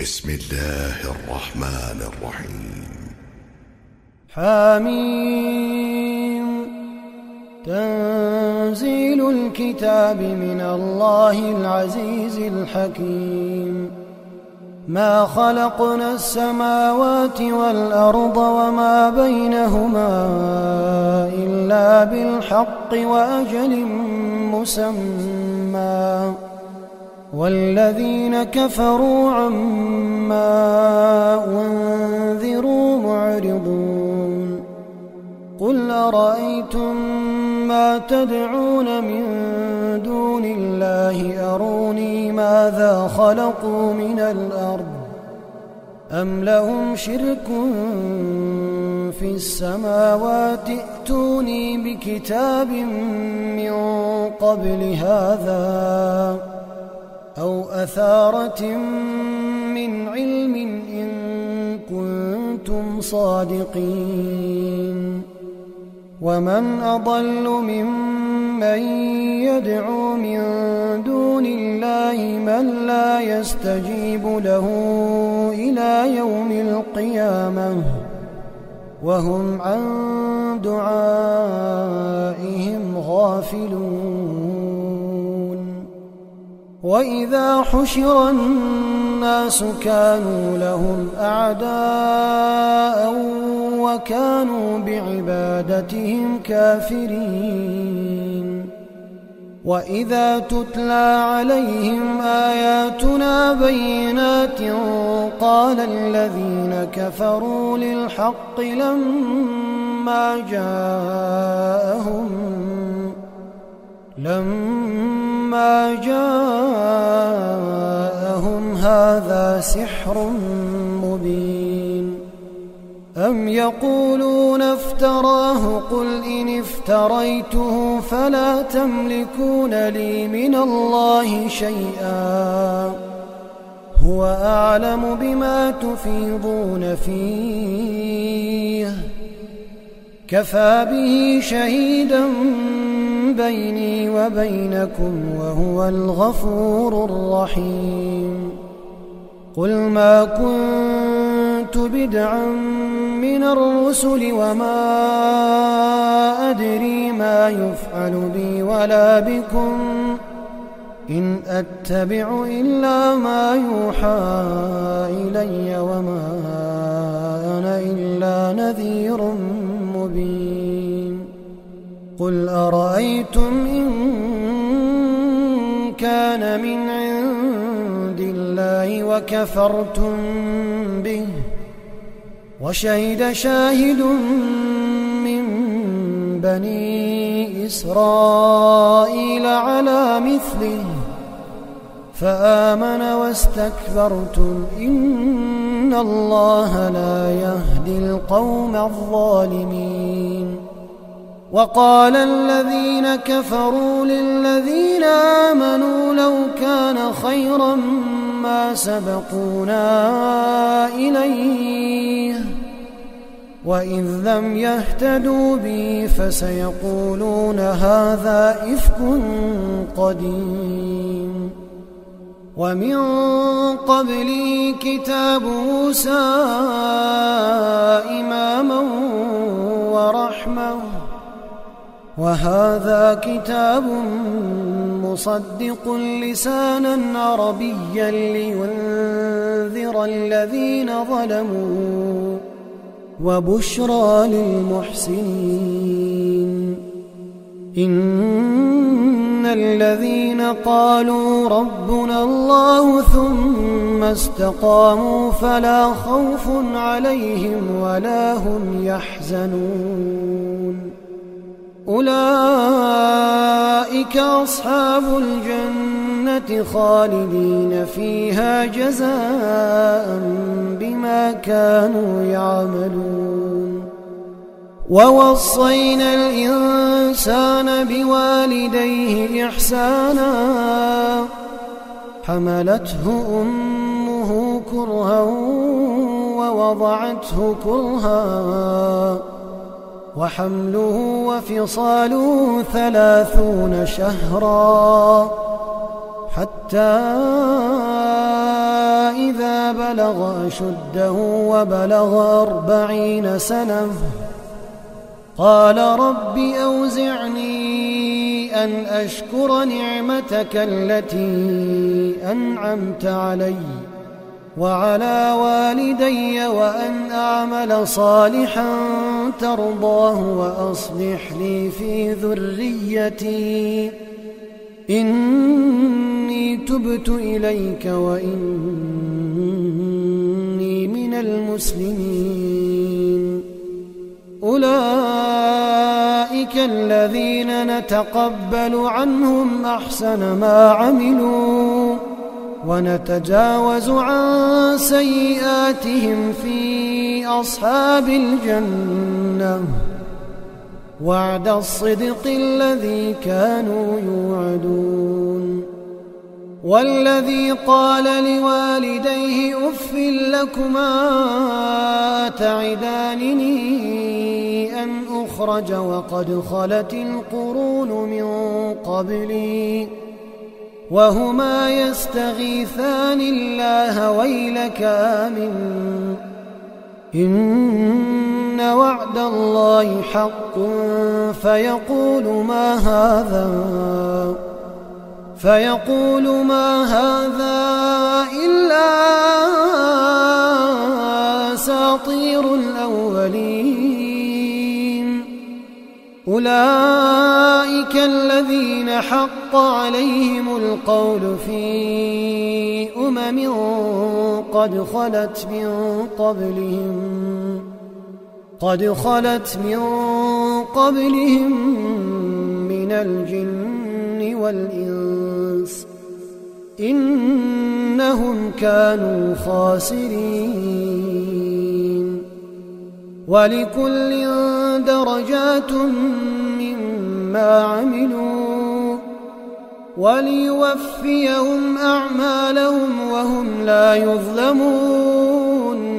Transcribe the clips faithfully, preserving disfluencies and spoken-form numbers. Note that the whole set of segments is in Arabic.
بسم الله الرحمن الرحيم. حميم. تنزيل الكتاب من الله العزيز الحكيم. ما خلقنا السماوات والأرض وما بينهما إلا بالحق وأجل مسمى، والذين كفروا عما أنذروا معرضون. قل أرأيتم ما تدعون من دون الله أروني ماذا خلقوا من الأرض أم لهم شرك في السماوات ائتوني بكتاب من قبل هذا أو أثارة من علم إن كنتم صادقين. ومن أضل ممن يدعو من دون الله من لا يستجيب له إلى يوم القيامة وهم عن دعائهم غافلون. وإذا حشر الناس كانوا لهم أعداء وكانوا بعبادتهم كافرين. وإذا تتلى عليهم آياتنا بينات قال الذين كفروا للحق لما جاءهم لما جاءهم هذا سحر مبين. أم يقولون افتراه قل إن افتريته فلا تملكون لي من الله شيئا هو أعلم بما تفيضون فيه كفى به شهيدا بيني وبينكم وهو الغفور الرحيم. قل ما كنت بدعا من الرسل وما أدري ما يفعل بي ولا بكم إن أتبع إلا ما يوحى إلي وما أنا إلا نذير مبين. قل أرأيتم إن كان من عند الله وكفرتم به وشهد شاهد من بني إسرائيل على مثله فآمن واستكبرتم إن الله لا يهدي القوم الظالمين. وقال الذين كفروا للذين آمنوا لو كان خيرا ما سبقونا إليه وإذ لم يهتدوا به فسيقولون هذا إفك قديم. ومن قبله كتاب موسى إماما ورحمة وهذا كتاب مصدق لسانا عربيا لينذر الذين ظلموا وبشرى للمحسنين. إن الذين قالوا ربنا الله ثم استقاموا فلا خوف عليهم ولا هم يحزنون. أولئك أصحاب الجنة خالدين فيها جزاء بما كانوا يعملون. ووصينا الإنسان بوالديه إحسانا حملته أمه كرها ووضعته كرها وحمله وفصاله ثلاثون شهرا حتى إذا بلغ أشده وبلغ أربعين سنة قال رب أوزعني أن أشكر نعمتك التي أنعمت علي وعلى والدي وأن أعمل صالحا ترضاه وأصلح لي في ذريتي إني تبت إليك وإني من المسلمين. أولئك الذين نتقبل عنهم أحسن ما عملوا ونتجاوز عن سيئاتهم في أصحاب الجنة وعد الصدق الذي كانوا يوعدون. والذي قال لوالديه أف لكما تعدانني أن أخرج وقد خلت القرون من قبلي وهما يستغيثان الله ويلك آمن إن وعد الله حق فيقول ما هذا فيقول ما هذا إلا أساطير الأولين. أولئك الذين حق عليهم القول في أمم قد خلت من قبلهم قد خلت من قبلهم من الجن والإنس إنهم كانوا خاسرين. ولكل درجات مما عملوا وليوفيهم أعمالهم وهم لا يظلمون.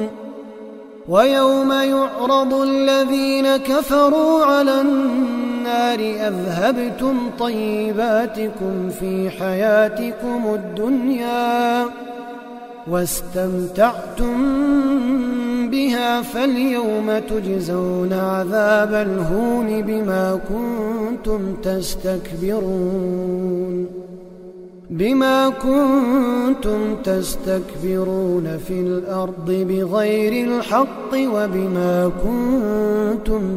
ويوم يعرض الذين كفروا على النار أذهبتم طيباتكم في حياتكم الدنيا واستمتعتم بها فاليوم تجزون عذاب الهون بما كنتم تستكبرون بما كنتم تستكبرون في الأرض بغير الحق وبما كنتم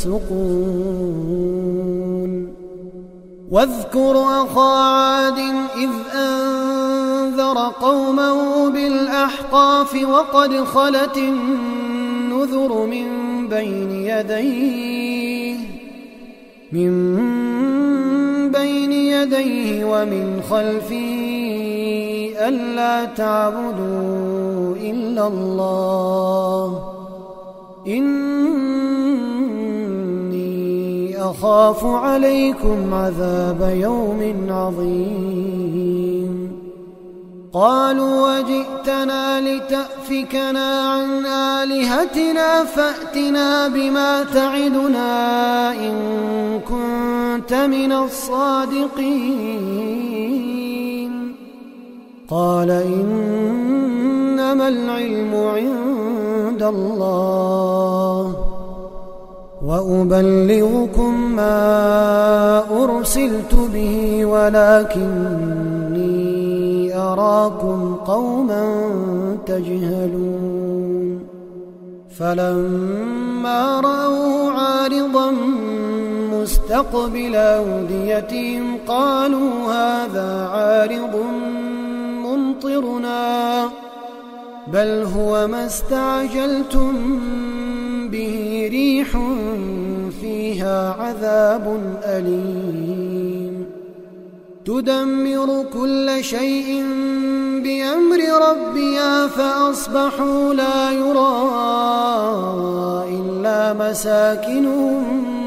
تفسقون. واذكر أخا عاد إذ أنذر قومه بالأحقاف وقد خلت النذر من بين يديه من بين يديه ومن خلفه ألا تعبدوا إلا الله إني أخاف عليكم عذاب يوم عظيم. قالوا وجئتنا لتأفكنا عن آلهتنا فأتنا بما تعدنا إن كنت من الصادقين. قال إنما العلم عند الله وأبلغكم ما أرسلت به ولكني أراكم قوما تجهلون. فلما رأوه عارضا مستقبل أوديتهم قالوا هذا عارض ممطرنا بل هو ما استعجلتم به ريح فيها عذاب أليم تدمر كل شيء بأمر ربها فأصبحوا لا يرى إلا مساكنهم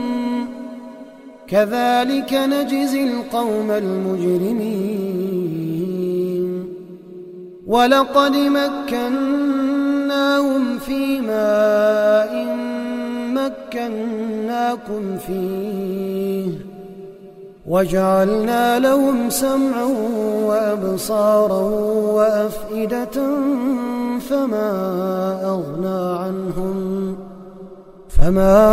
كذلك نجزي القوم المجرمين. ولقد مكناهم في ماء مكناكم فيه وجعلنا لهم سمعا وأبصارا وأفئدة فما أغنى عنهم فما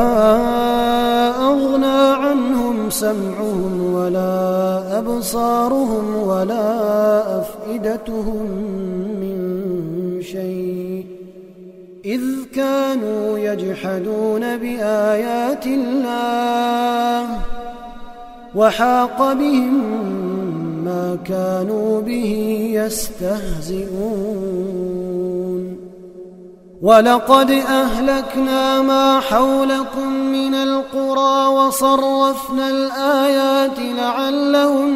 أغنى عنهم سمعهم ولا أبصارهم ولا أفئدتهم من شيء إذ كانوا يجحدون بآيات الله وحاق بهم ما كانوا به يستهزئون ولقد أهلكنا ما حولكم من القرى وصرفنا الآيات لعلهم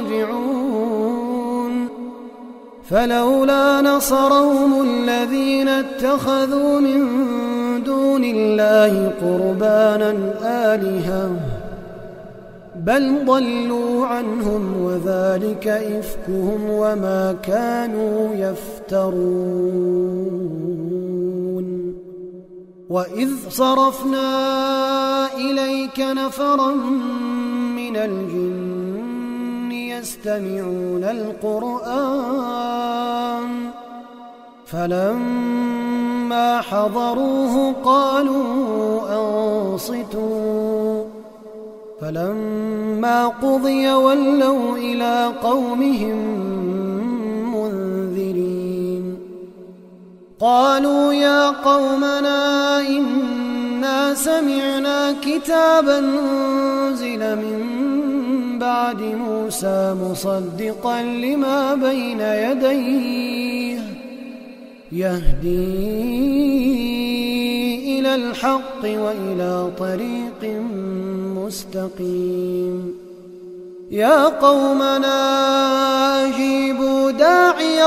يرجعون فلولا نصرهم الذين اتخذوا من دون الله قربانا آلهة بل ضلوا عنهم وذلك إفكهم وما كانوا يفترون وإذ صرفنا إليك نفرا من الجن يستمعون القرآن فلما حضروه قالوا أنصتوا فلما قضي ولوا إلى قومهم منذرين قالوا يا قومنا إنا سمعنا كتابا أنزل من بعد موسى مصدقا لما بين يديه يهدي إلى الحق وإلى طريق مستقيم يا قومنا أجيبوا داعي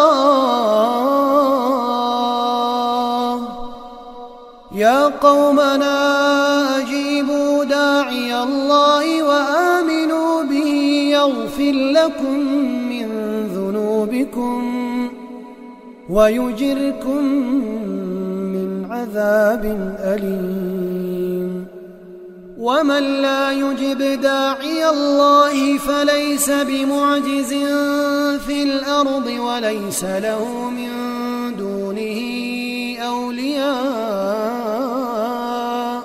الله يا قومنا أجيبوا داعي الله وآمنوا به يغفر لكم من ذنوبكم ويجركم من عذاب أليم ومن لا يجب داعي الله فليس بمعجز في الأرض وليس له من دونه أولياء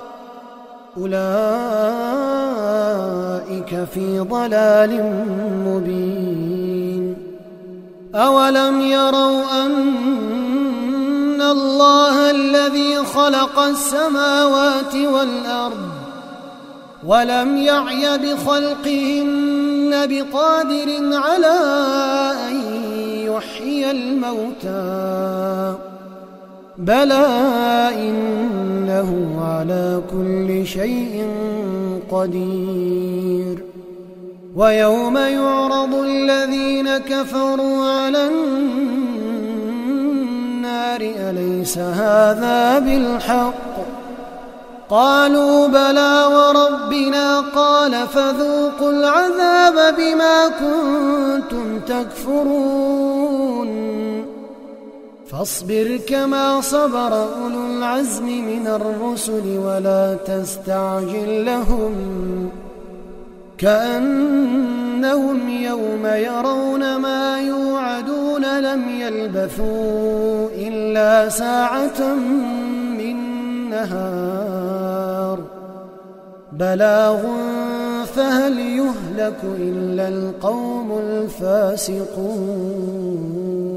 أولئك في ضلال مبين أولم يروا أن الله الذي خلق السماوات والأرض ولم يعي بخلقهن بقادر على أن يحيي الموتى بلى إنه على كل شيء قدير ويوم يعرض الذين كفروا على النار أليس هذا بالحق قالوا بلى وربنا قال فذوقوا العذاب بما كنتم تكفرون فاصبر كما صبر أولو العزم من الرسل ولا تستعجل لهم كأنهم يوم يرون ما يوعدون لم يلبثوا إلا ساعة من نهار بلاغ فهل يهلك إلا القوم الفاسقون